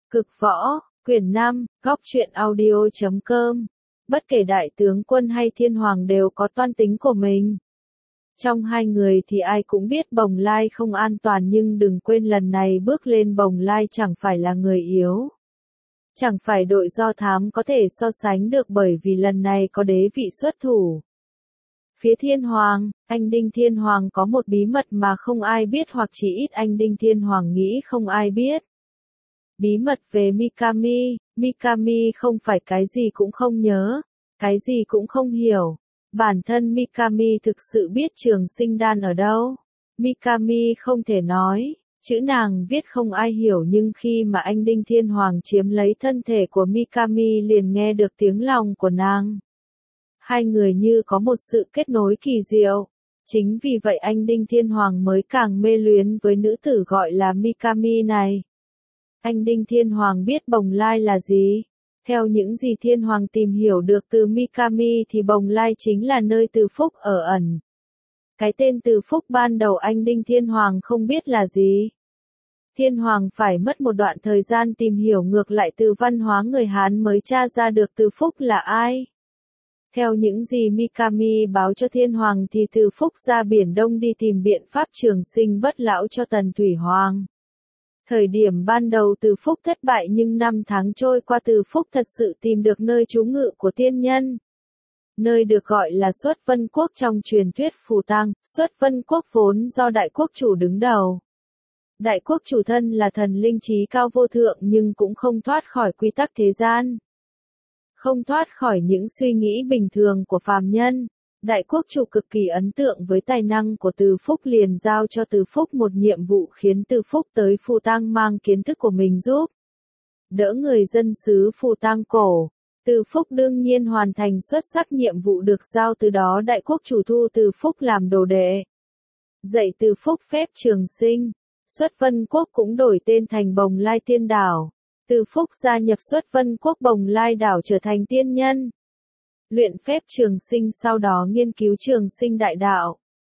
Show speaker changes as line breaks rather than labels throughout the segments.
Cực võ, quyển 5, góc truyện audio.com. Bất kể đại tướng quân hay thiên hoàng đều có toan tính của mình. Trong hai người thì ai cũng biết Bồng Lai không an toàn, nhưng đừng quên lần này bước lên Bồng Lai chẳng phải là người yếu. Chẳng phải đội do thám có thể so sánh được, bởi vì lần này có đế vị xuất thủ. Phía thiên hoàng, anh Đinh Thiên Hoàng có một bí mật mà không ai biết, hoặc chỉ ít anh Đinh Thiên Hoàng nghĩ không ai biết. Bí mật về Mikami. Mikami không phải cái gì cũng không nhớ, cái gì cũng không hiểu. Bản thân Mikami thực sự biết Trường Sinh Đan ở đâu. Mikami không thể nói, chữ nàng viết không ai hiểu, nhưng khi mà anh Đinh Thiên Hoàng chiếm lấy thân thể của Mikami liền nghe được tiếng lòng của nàng. Hai người như có một sự kết nối kỳ diệu. Chính vì vậy anh Đinh Thiên Hoàng mới càng mê luyến với nữ tử gọi là Mikami này. Anh Đinh Thiên Hoàng biết Bồng Lai là gì. Theo những gì Thiên Hoàng tìm hiểu được từ Mikami thì Bồng Lai chính là nơi Từ Phúc ở ẩn. Cái tên Từ Phúc ban đầu anh Đinh Thiên Hoàng không biết là gì. Thiên Hoàng phải mất một đoạn thời gian tìm hiểu ngược lại từ văn hóa người Hán mới tra ra được Từ Phúc là ai. Theo những gì Mikami báo cho Thiên Hoàng thì Từ Phúc ra Biển Đông đi tìm biện pháp trường sinh bất lão cho Tần Thủy Hoàng. Thời điểm ban đầu Từ Phúc thất bại, nhưng 5 tháng trôi qua Từ Phúc thật sự tìm được nơi trú ngụ của tiên nhân. Nơi được gọi là Xuất Vân Quốc trong truyền thuyết Phù Tang. Xuất Vân Quốc vốn do Đại Quốc Chủ đứng đầu. Đại Quốc Chủ thân là thần linh trí cao vô thượng, nhưng cũng không thoát khỏi quy tắc thế gian. Không thoát khỏi những suy nghĩ bình thường của phàm nhân. Đại Quốc Chủ cực kỳ ấn tượng với tài năng của Từ Phúc, liền giao cho Từ Phúc một nhiệm vụ, khiến Từ Phúc tới Phù Tang mang kiến thức của mình giúp đỡ người dân xứ Phù Tang cổ. Từ Phúc đương nhiên hoàn thành xuất sắc nhiệm vụ được giao, từ đó Đại Quốc Chủ thu Từ Phúc làm đồ đệ. Dạy Từ Phúc phép trường sinh. Xuất Vân Quốc cũng đổi tên thành Bồng Lai Tiên Đảo. Từ Phúc gia nhập Xuất Vân Quốc Bồng Lai Đảo trở thành tiên nhân. Luyện phép trường sinh, sau đó nghiên cứu trường sinh đại đạo.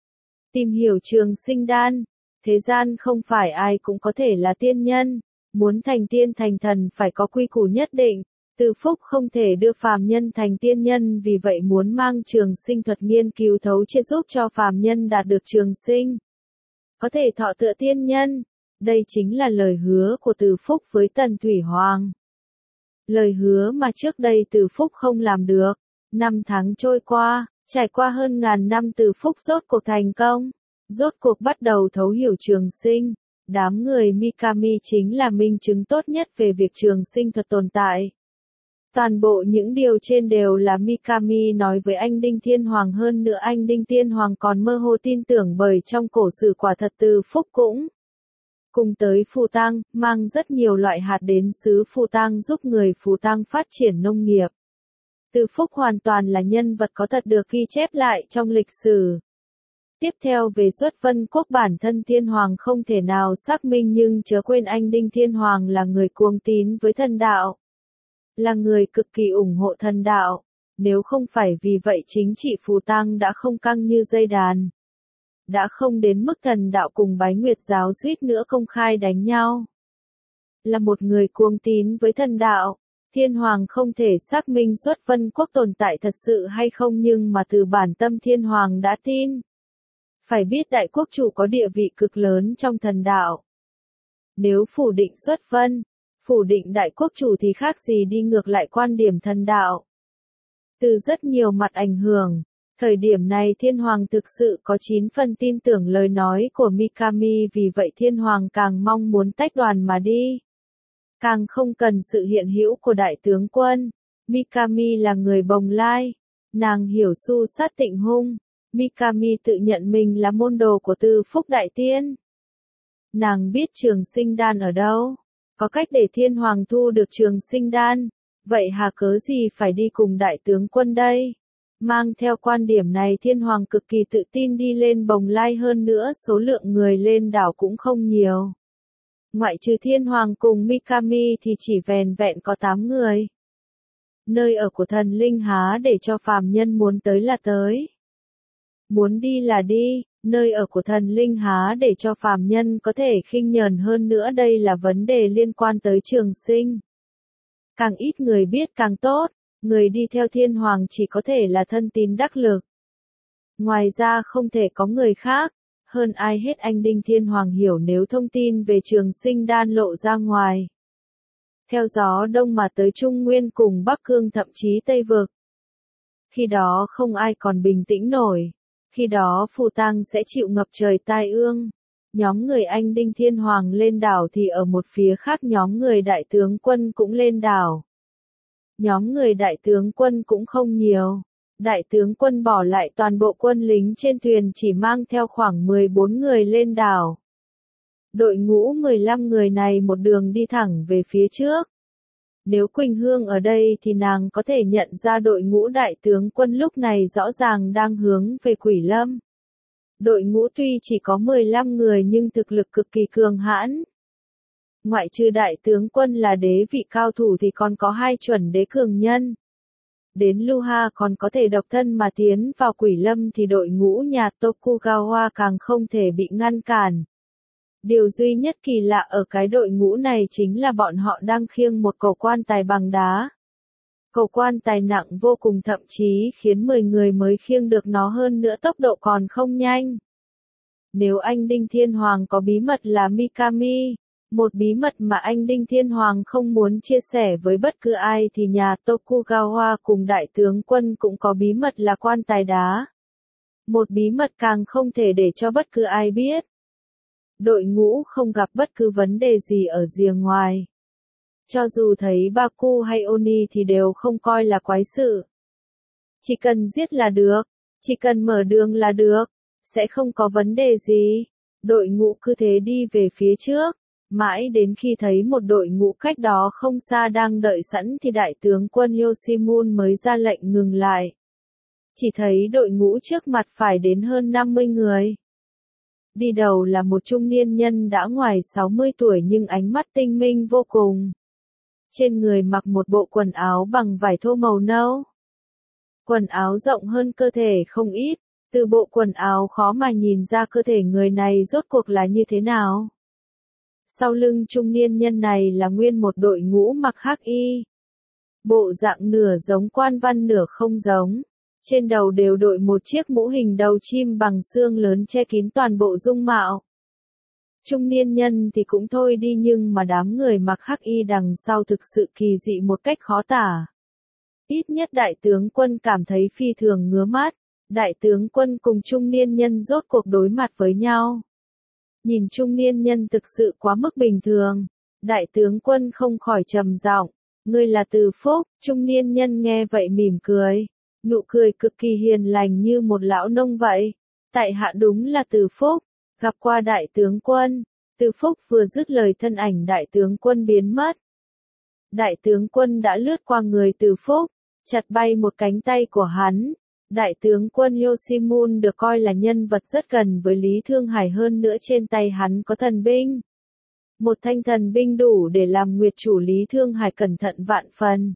Tìm hiểu trường sinh đan. Thế gian không phải ai cũng có thể là tiên nhân. Muốn thành tiên thành thần phải có quy củ nhất định. Từ Phúc không thể đưa phàm nhân thành tiên nhân, vì vậy muốn mang trường sinh thuật nghiên cứu thấu triệt giúp cho phàm nhân đạt được trường sinh. Có thể thọ tựa tiên nhân. Đây chính là lời hứa của Từ Phúc với Tần Thủy Hoàng. Lời hứa mà trước đây Từ Phúc không làm được. 5 tháng trôi qua, trải qua hơn ngàn năm, Từ Phúc rốt cuộc thành công. Rốt cuộc bắt đầu thấu hiểu trường sinh. Đám người Mikami chính là minh chứng tốt nhất về việc trường sinh thuật tồn tại. Toàn bộ những điều trên đều là Mikami nói với anh Đinh Thiên Hoàng, hơn nữa anh Đinh Thiên Hoàng còn mơ hồ tin tưởng, bởi trong cổ sử quả thật Từ Phúc cũng cùng tới Phù Tang, mang rất nhiều loại hạt đến xứ Phù Tang giúp người Phù Tang phát triển nông nghiệp. Từ Phúc hoàn toàn là nhân vật có thật được ghi chép lại trong lịch sử. Tiếp theo về Xuất Vân Quốc, bản thân Thiên Hoàng không thể nào xác minh, nhưng chớ quên anh Đinh Thiên Hoàng là người cuồng tín với thần đạo. Là người cực kỳ ủng hộ thần đạo. Nếu không phải vì vậy chính trị Phù Tang đã không căng như dây đàn. Đã không đến mức thần đạo cùng Bái Nguyệt giáo suýt nữa công khai đánh nhau. Là một người cuồng tín với thần đạo, Thiên Hoàng không thể xác minh Xuất Vân Quốc tồn tại thật sự hay không, nhưng mà từ bản tâm Thiên Hoàng đã tin. Phải biết Đại Quốc Chủ có địa vị cực lớn trong thần đạo. Nếu phủ định Xuất Vân, phủ định Đại Quốc Chủ thì khác gì đi ngược lại quan điểm thần đạo. Từ rất nhiều mặt ảnh hưởng, thời điểm này Thiên Hoàng thực sự có 9 phần tin tưởng lời nói của Mikami, vì vậy Thiên Hoàng càng mong muốn tách đoàn mà đi. Càng không cần sự hiện hữu của đại tướng quân. Mikami là người Bồng Lai. Nàng hiểu su sát tịnh hung. Mikami tự nhận mình là môn đồ của Từ Phúc Đại Tiên. Nàng biết trường sinh đan ở đâu. Có cách để Thiên Hoàng thu được trường sinh đan. Vậy hà cớ gì phải đi cùng đại tướng quân đây? Mang theo quan điểm này, Thiên Hoàng cực kỳ tự tin đi lên Bồng Lai, hơn nữa số lượng người lên đảo cũng không nhiều. Ngoại trừ Thiên Hoàng cùng Mikami thì chỉ vẻn vẹn có 8 người. Nơi ở của thần linh há để cho phàm nhân muốn tới là tới. Muốn đi là đi, Nơi ở của thần linh há để cho phàm nhân có thể khinh nhờn hơn nữa, đây là vấn đề liên quan tới trường sinh. Càng ít người biết càng tốt, người đi theo thiên hoàng chỉ có thể là thân tín đắc lực. Ngoài ra không thể có người khác, hơn ai hết anh Đinh Thiên Hoàng hiểu nếu thông tin về trường sinh đan lộ ra ngoài. Theo gió đông mà tới Trung Nguyên cùng Bắc Cương thậm chí Tây Vực. Khi đó không ai còn bình tĩnh nổi. Khi đó phù tang sẽ chịu ngập trời tai ương. Nhóm người anh Đinh Thiên Hoàng lên đảo thì ở một phía khác nhóm người đại tướng quân cũng lên đảo. Nhóm người đại tướng quân cũng không nhiều. Đại tướng quân bỏ lại toàn bộ quân lính trên thuyền chỉ mang theo khoảng 14 người lên đảo. Đội ngũ 15 người này một đường đi thẳng về phía trước. Nếu Quỳnh Hương ở đây thì nàng có thể nhận ra đội ngũ đại tướng quân lúc này rõ ràng đang hướng về Quỷ Lâm. Đội ngũ tuy chỉ có 15 người nhưng thực lực cực kỳ cường hãn. Ngoại trừ đại tướng quân là đế vị cao thủ thì còn có 2 chuẩn đế cường nhân. Đến Luha còn có thể độc thân mà tiến vào Quỷ Lâm thì đội ngũ nhà Tokugawa càng không thể bị ngăn cản. Điều duy nhất kỳ lạ ở cái đội ngũ này chính là bọn họ đang khiêng một cầu quan tài bằng đá. Cầu quan tài nặng vô cùng, thậm chí khiến 10 người mới khiêng được nó, hơn nữa tốc độ còn không nhanh. Nếu anh Đinh Thiên Hoàng có bí mật là Mikami, một bí mật mà anh Đinh Thiên Hoàng không muốn chia sẻ với bất cứ ai, thì nhà Tokugawa cùng đại tướng quân cũng có bí mật là quan tài đá. Một bí mật càng không thể để cho bất cứ ai biết. Đội ngũ không gặp bất cứ vấn đề gì ở rìa ngoài. Cho dù thấy Baku hay Oni thì đều không coi là quái sự. Chỉ cần giết là được, chỉ cần mở đường là được, sẽ không có vấn đề gì. Đội ngũ cứ thế đi về phía trước, mãi đến khi thấy một đội ngũ cách đó không xa đang đợi sẵn thì đại tướng quân Yoshimun mới ra lệnh ngừng lại. Chỉ thấy đội ngũ trước mặt phải đến hơn 50 người. Đi đầu là một trung niên nhân đã ngoài 60 tuổi nhưng ánh mắt tinh minh vô cùng. Trên người mặc một bộ quần áo bằng vải thô màu nâu. Quần áo rộng hơn cơ thể không ít, từ bộ quần áo khó mà nhìn ra cơ thể người này rốt cuộc là như thế nào. Sau lưng trung niên nhân này là nguyên một đội ngũ mặc hắc y. Bộ dạng nửa giống quan văn nửa không giống. Trên đầu đều đội một chiếc mũ hình đầu chim bằng xương lớn che kín toàn bộ dung mạo. Trung niên nhân thì cũng thôi đi nhưng mà đám người mặc hắc y đằng sau thực sự kỳ dị một cách khó tả. Ít nhất đại tướng quân cảm thấy phi thường ngứa mắt. Đại tướng quân cùng trung niên nhân rốt cuộc đối mặt với nhau. Nhìn trung niên nhân thực sự quá mức bình thường. Đại tướng quân không khỏi trầm giọng, ngươi là Từ Phúc. Trung niên nhân nghe vậy mỉm cười. Nụ cười cực kỳ hiền lành như một lão nông vậy. Tại hạ đúng là Từ Phúc, gặp qua đại tướng quân. Từ Phúc vừa dứt lời thân ảnh đại tướng quân biến mất. Đại tướng quân đã lướt qua người Từ Phúc, chặt bay một cánh tay của hắn. Đại tướng quân Yoshimun được coi là nhân vật rất gần với Lý Thương Hải, hơn nữa trên tay hắn có thần binh. Một thanh thần binh đủ để làm Nguyệt chủ Lý Thương Hải cẩn thận vạn phần.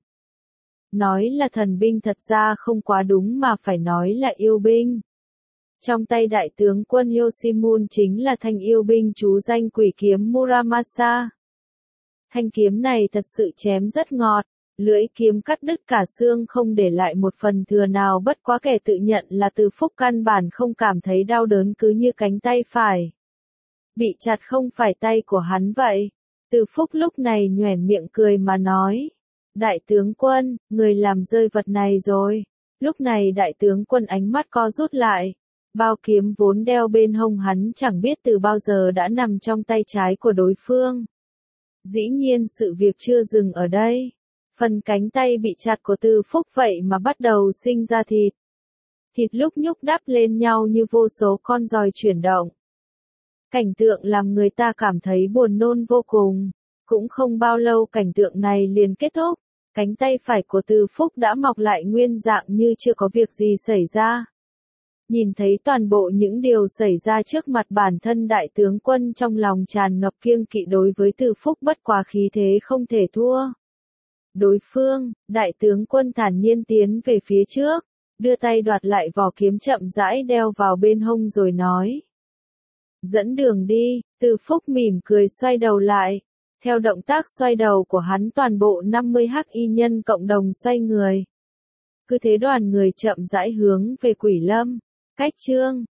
Nói là thần binh thật ra không quá đúng mà phải nói là yêu binh. Trong tay đại tướng quân Yoshimun chính là thanh yêu binh trú danh quỷ kiếm Muramasa. Thanh kiếm này thật sự chém rất ngọt, lưỡi kiếm cắt đứt cả xương không để lại một phần thừa nào, bất quá kẻ tự nhận là Từ Phúc căn bản không cảm thấy đau đớn, cứ như cánh tay phải bị chặt không phải tay của hắn vậy. Từ Phúc lúc này nhoẻn miệng cười mà nói. Đại tướng quân, người làm rơi vật này rồi. Lúc này đại tướng quân ánh mắt co rút lại. Bao kiếm vốn đeo bên hông hắn chẳng biết từ bao giờ đã nằm trong tay trái của đối phương. Dĩ nhiên sự việc chưa dừng ở đây. Phần cánh tay bị chặt của Từ Phúc vậy mà bắt đầu sinh ra thịt. Thịt lúc nhúc đắp lên nhau như vô số con giòi chuyển động. Cảnh tượng làm người ta cảm thấy buồn nôn vô cùng. Cũng không bao lâu cảnh tượng này liền kết thúc. Cánh tay phải của Từ Phúc đã mọc lại nguyên dạng như chưa có việc gì xảy ra. Nhìn thấy toàn bộ những điều xảy ra trước mặt bản thân, đại tướng quân trong lòng tràn ngập kiêng kỵ đối với Từ Phúc, bất quá khí thế không thể thua đối phương. Đại tướng quân thản nhiên tiến về phía trước. đưa tay đoạt lại vỏ kiếm chậm rãi đeo vào bên hông rồi nói. Dẫn đường đi, Từ Phúc mỉm cười xoay đầu lại. Theo động tác xoay đầu của hắn toàn bộ 50 hắc y nhân cộng đồng xoay người. Cứ thế đoàn người chậm rãi hướng về Quỷ Lâm. Cách chương